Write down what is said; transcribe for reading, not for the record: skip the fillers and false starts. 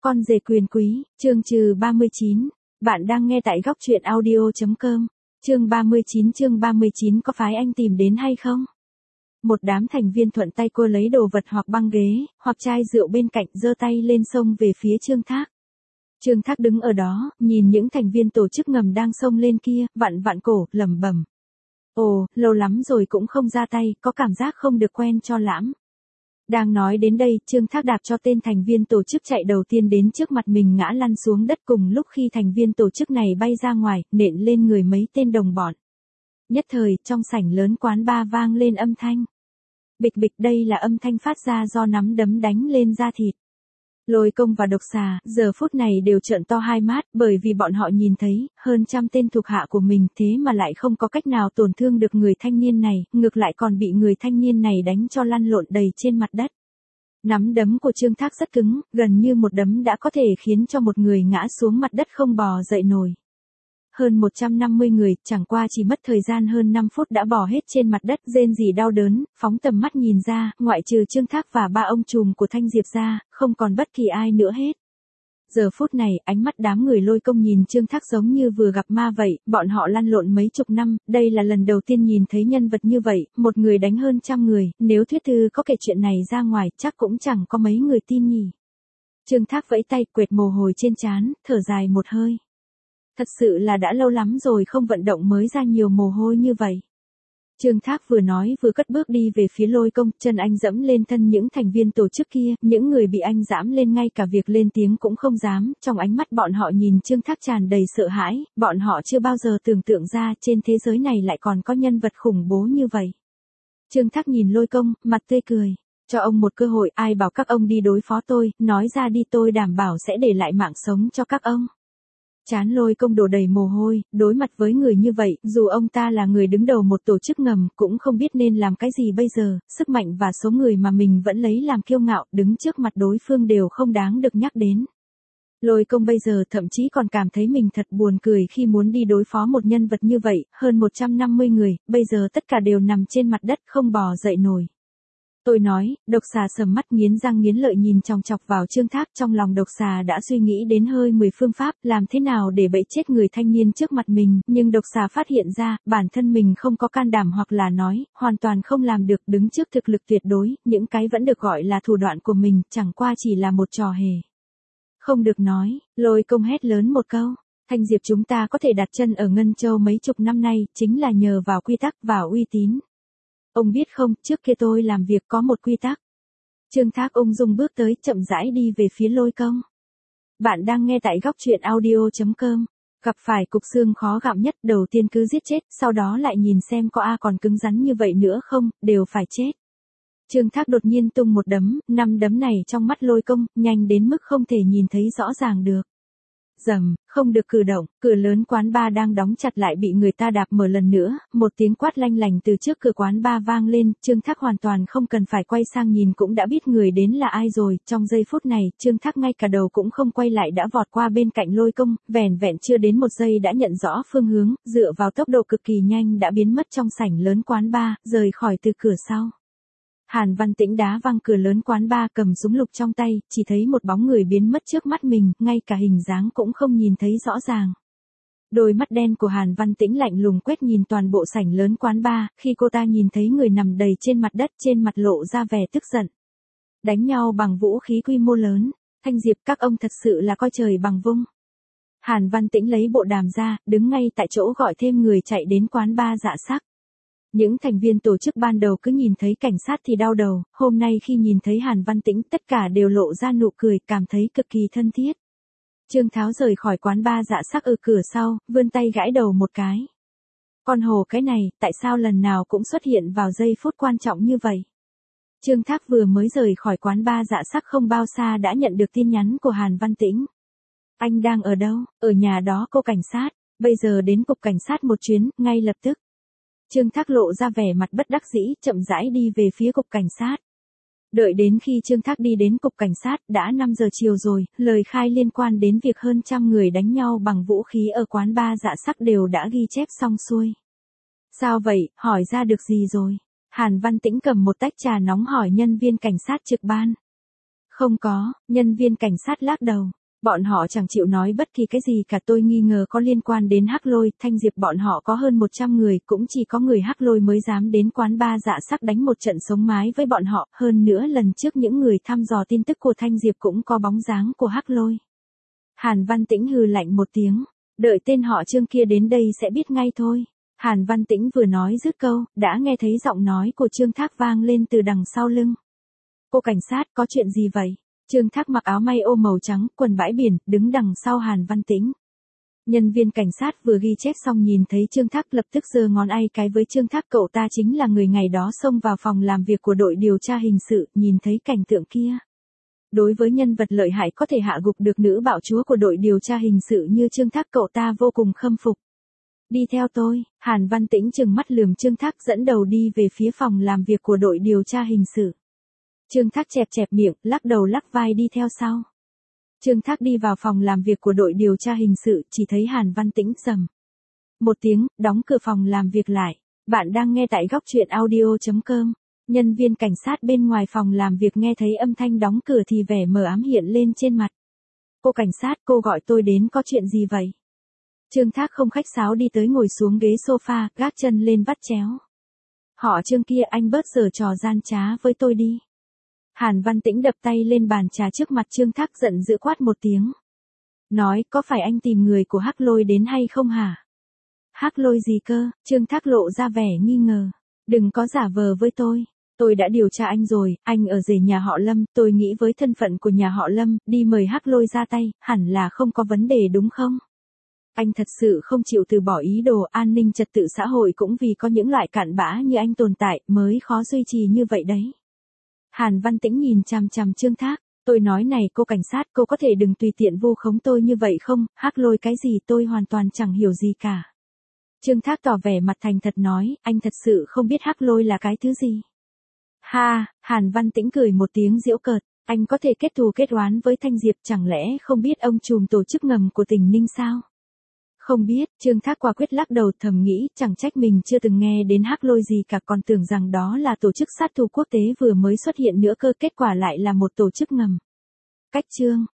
Con rể quyền quý, chương trừ 39. Bạn đang nghe tại góc truyện audio.com. Chương 39 có phái anh tìm đến hay không? Một đám thành viên thuận tay cô lấy đồ vật hoặc băng ghế, hoặc chai rượu bên cạnh giơ tay lên xông về phía Trương Thác. Trương Thác đứng ở đó, nhìn những thành viên tổ chức ngầm đang xông lên kia, vặn vặn cổ, lẩm bẩm. Ồ, lâu lắm rồi cũng không ra tay, có cảm giác không được quen cho lắm. Đang nói đến đây, Trương Thác đạp cho tên thành viên tổ chức chạy đầu tiên đến trước mặt mình ngã lăn xuống đất cùng lúc khi thành viên tổ chức này bay ra ngoài, nện lên người mấy tên đồng bọn. Nhất thời, trong sảnh lớn quán bar vang lên âm thanh. Bịch bịch, đây là âm thanh phát ra do nắm đấm đánh lên da thịt. Lôi Công và Độc Xà, giờ phút này đều trợn to hai mắt, bởi vì bọn họ nhìn thấy, hơn trăm tên thuộc hạ của mình thế mà lại không có cách nào tổn thương được người thanh niên này, ngược lại còn bị người thanh niên này đánh cho lăn lộn đầy trên mặt đất. Nắm đấm của Trương Thác rất cứng, gần như một đấm đã có thể khiến cho một người ngã xuống mặt đất không bò dậy nổi. Hơn 150 người, chẳng qua chỉ mất thời gian hơn 5 phút đã bò hết trên mặt đất, rên rỉ đau đớn, phóng tầm mắt nhìn ra, ngoại trừ Trương Thác và ba ông trùm của Thanh Diệp ra, không còn bất kỳ ai nữa hết. Giờ phút này, ánh mắt đám người Lôi Công nhìn Trương Thác giống như vừa gặp ma vậy, bọn họ lăn lộn mấy chục năm, đây là lần đầu tiên nhìn thấy nhân vật như vậy, một người đánh hơn trăm người, nếu Thuyết Thư có kể chuyện này ra ngoài, chắc cũng chẳng có mấy người tin nhỉ. Trương Thác vẫy tay, quệt mồ hôi trên trán, thở dài một hơi. Thật sự là đã lâu lắm rồi không vận động mới ra nhiều mồ hôi như vậy. Trương Thác vừa nói vừa cất bước đi về phía Lôi Công, chân anh dẫm lên thân những thành viên tổ chức kia, những người bị anh dẫm lên ngay cả việc lên tiếng cũng không dám, trong ánh mắt bọn họ nhìn Trương Thác tràn đầy sợ hãi, bọn họ chưa bao giờ tưởng tượng ra trên thế giới này lại còn có nhân vật khủng bố như vậy. Trương Thác nhìn Lôi Công, mặt tươi cười, cho ông một cơ hội, ai bảo các ông đi đối phó tôi, nói ra đi tôi đảm bảo sẽ để lại mạng sống cho các ông. Trán Lôi Công đổ đầy mồ hôi, đối mặt với người như vậy, dù ông ta là người đứng đầu một tổ chức ngầm, cũng không biết nên làm cái gì bây giờ, sức mạnh và số người mà mình vẫn lấy làm kiêu ngạo, đứng trước mặt đối phương đều không đáng được nhắc đến. Lôi Công bây giờ thậm chí còn cảm thấy mình thật buồn cười khi muốn đi đối phó một nhân vật như vậy, hơn 150 người, bây giờ tất cả đều nằm trên mặt đất không bò dậy nổi. Tôi nói, Độc Xà sầm mắt nghiến răng nghiến lợi nhìn chòng chọc vào Trương Thác, trong lòng Độc Xà đã suy nghĩ đến hơi 10 phương pháp, làm thế nào để bẫy chết người thanh niên trước mặt mình, nhưng Độc Xà phát hiện ra, bản thân mình không có can đảm hoặc là nói, hoàn toàn không làm được, đứng trước thực lực tuyệt đối, những cái vẫn được gọi là thủ đoạn của mình, chẳng qua chỉ là một trò hề. Không được nói, Lôi Công hét lớn một câu. Thanh Diệp chúng ta có thể đặt chân ở Ngân Châu mấy chục năm nay, chính là nhờ vào quy tắc và uy tín. Ông biết không, trước kia tôi làm việc có một quy tắc. Trương Thác ung dung bước tới, chậm rãi đi về phía Lôi Công. Bạn đang nghe tại góc truyện audio.com. Gặp phải cục xương khó gặm nhất, đầu tiên cứ giết chết, sau đó lại nhìn xem có còn cứng rắn như vậy nữa không, đều phải chết. Trương Thác đột nhiên tung một đấm, 5 đấm này trong mắt Lôi Công, nhanh đến mức không thể nhìn thấy rõ ràng được. Rầm, không được cử động, cửa lớn quán bar đang đóng chặt lại bị người ta đạp mở lần nữa, một tiếng quát lanh lành từ trước cửa quán bar vang lên, Trương Thác hoàn toàn không cần phải quay sang nhìn cũng đã biết người đến là ai rồi, trong giây phút này, Trương Thác ngay cả đầu cũng không quay lại đã vọt qua bên cạnh Lôi Công, vẻn vẹn chưa đến một giây đã nhận rõ phương hướng, dựa vào tốc độ cực kỳ nhanh đã biến mất trong sảnh lớn quán bar, rời khỏi từ cửa sau. Hàn Văn Tĩnh đá văng cửa lớn quán bar cầm súng lục trong tay, chỉ thấy một bóng người biến mất trước mắt mình, ngay cả hình dáng cũng không nhìn thấy rõ ràng. Đôi mắt đen của Hàn Văn Tĩnh lạnh lùng quét nhìn toàn bộ sảnh lớn quán bar, khi cô ta nhìn thấy người nằm đầy trên mặt đất, trên mặt lộ ra vẻ tức giận. Đánh nhau bằng vũ khí quy mô lớn, Thanh Diệp các ông thật sự là coi trời bằng vung. Hàn Văn Tĩnh lấy bộ đàm ra, đứng ngay tại chỗ gọi thêm người chạy đến quán bar Dạ Sắc. Những thành viên tổ chức ban đầu cứ nhìn thấy cảnh sát thì đau đầu, hôm nay khi nhìn thấy Hàn Văn Tĩnh tất cả đều lộ ra nụ cười, cảm thấy cực kỳ thân thiết. Trương Tháo rời khỏi quán bar Dạ Sắc ở cửa sau, vươn tay gãi đầu một cái. Con hồ cái này, tại sao lần nào cũng xuất hiện vào giây phút quan trọng như vậy? Trương Thác vừa mới rời khỏi quán bar Dạ Sắc không bao xa đã nhận được tin nhắn của Hàn Văn Tĩnh. Anh đang ở đâu? Ở nhà đó cô cảnh sát, bây giờ đến cục cảnh sát một chuyến, ngay lập tức. Trương Thác lộ ra vẻ mặt bất đắc dĩ, chậm rãi đi về phía cục cảnh sát. Đợi đến khi Trương Thác đi đến cục cảnh sát, đã 5 giờ chiều rồi, lời khai liên quan đến việc hơn trăm người đánh nhau bằng vũ khí ở quán bar Dạ Sắc đều đã ghi chép xong xuôi. Sao vậy, hỏi ra được gì rồi? Hàn Văn Tĩnh cầm một tách trà nóng hỏi nhân viên cảnh sát trực ban. Không có, nhân viên cảnh sát lắc đầu. Bọn họ chẳng chịu nói bất kỳ cái gì cả, tôi nghi ngờ có liên quan đến Hắc Lôi, Thanh Diệp bọn họ có hơn 100 người, cũng chỉ có người Hắc Lôi mới dám đến quán bar Dạ Sắc đánh một trận sống mái với bọn họ, hơn nữa lần trước những người thăm dò tin tức của Thanh Diệp cũng có bóng dáng của Hắc Lôi. Hàn Văn Tĩnh hừ lạnh một tiếng, đợi tên họ Trương kia đến đây sẽ biết ngay thôi. Hàn Văn Tĩnh vừa nói dứt câu, đã nghe thấy giọng nói của Trương Thác vang lên từ đằng sau lưng. Cô cảnh sát, có chuyện gì vậy? Trương Thác mặc áo may ô màu trắng, quần bãi biển, đứng đằng sau Hàn Văn Tĩnh. Nhân viên cảnh sát vừa ghi chép xong nhìn thấy Trương Thác lập tức giơ ngón ay cái với Trương Thác, cậu ta chính là người ngày đó xông vào phòng làm việc của đội điều tra hình sự, nhìn thấy cảnh tượng kia. Đối với nhân vật lợi hại có thể hạ gục được nữ bạo chúa của đội điều tra hình sự như Trương Thác, cậu ta vô cùng khâm phục. Đi theo tôi, Hàn Văn Tĩnh trừng mắt lườm Trương Thác, dẫn đầu đi về phía phòng làm việc của đội điều tra hình sự. Trương Thác chẹp chẹp miệng, lắc đầu lắc vai đi theo sau. Trương Thác đi vào phòng làm việc của đội điều tra hình sự, chỉ thấy Hàn Văn Tĩnh rầm một tiếng, đóng cửa phòng làm việc lại. Bạn đang nghe tại góc truyện audio.com. Nhân viên cảnh sát bên ngoài phòng làm việc nghe thấy âm thanh đóng cửa thì vẻ mờ ám hiện lên trên mặt. Cô cảnh sát, cô gọi tôi đến có chuyện gì vậy? Trương Thác không khách sáo đi tới ngồi xuống ghế sofa, gác chân lên vắt chéo. Họ Trương kia, anh bớt giở trò gian trá với tôi đi. Hàn Văn Tĩnh đập tay lên bàn trà trước mặt Trương Thác, giận dữ quát một tiếng. Nói, có phải anh tìm người của Hắc Lôi đến hay không hả? Hắc Lôi gì cơ? Trương Thác lộ ra vẻ nghi ngờ. Đừng có giả vờ với tôi. Tôi đã điều tra anh rồi, anh ở rể nhà họ Lâm, tôi nghĩ với thân phận của nhà họ Lâm, đi mời Hắc Lôi ra tay, hẳn là không có vấn đề đúng không? Anh thật sự không chịu từ bỏ ý đồ an ninh trật tự xã hội cũng vì có những loại cặn bã như anh tồn tại mới khó duy trì như vậy đấy. Hàn Văn Tĩnh nhìn chằm chằm Trương Thác, tôi nói này cô cảnh sát, cô có thể đừng tùy tiện vu khống tôi như vậy không, Hắc Lôi cái gì tôi hoàn toàn chẳng hiểu gì cả. Trương Thác tỏ vẻ mặt thành thật nói, anh thật sự không biết Hắc Lôi là cái thứ gì. Ha, Hàn Văn Tĩnh cười một tiếng giễu cợt, anh có thể kết thù kết oán với Thanh Diệp, chẳng lẽ không biết ông trùm tổ chức ngầm của tỉnh Ninh sao? Không biết, Trương Thác quả quyết lắc đầu, thầm nghĩ, chẳng trách mình chưa từng nghe đến Hắc Lôi gì cả, còn tưởng rằng đó là tổ chức sát thủ quốc tế vừa mới xuất hiện nữa cơ, kết quả lại là một tổ chức ngầm. Cách chương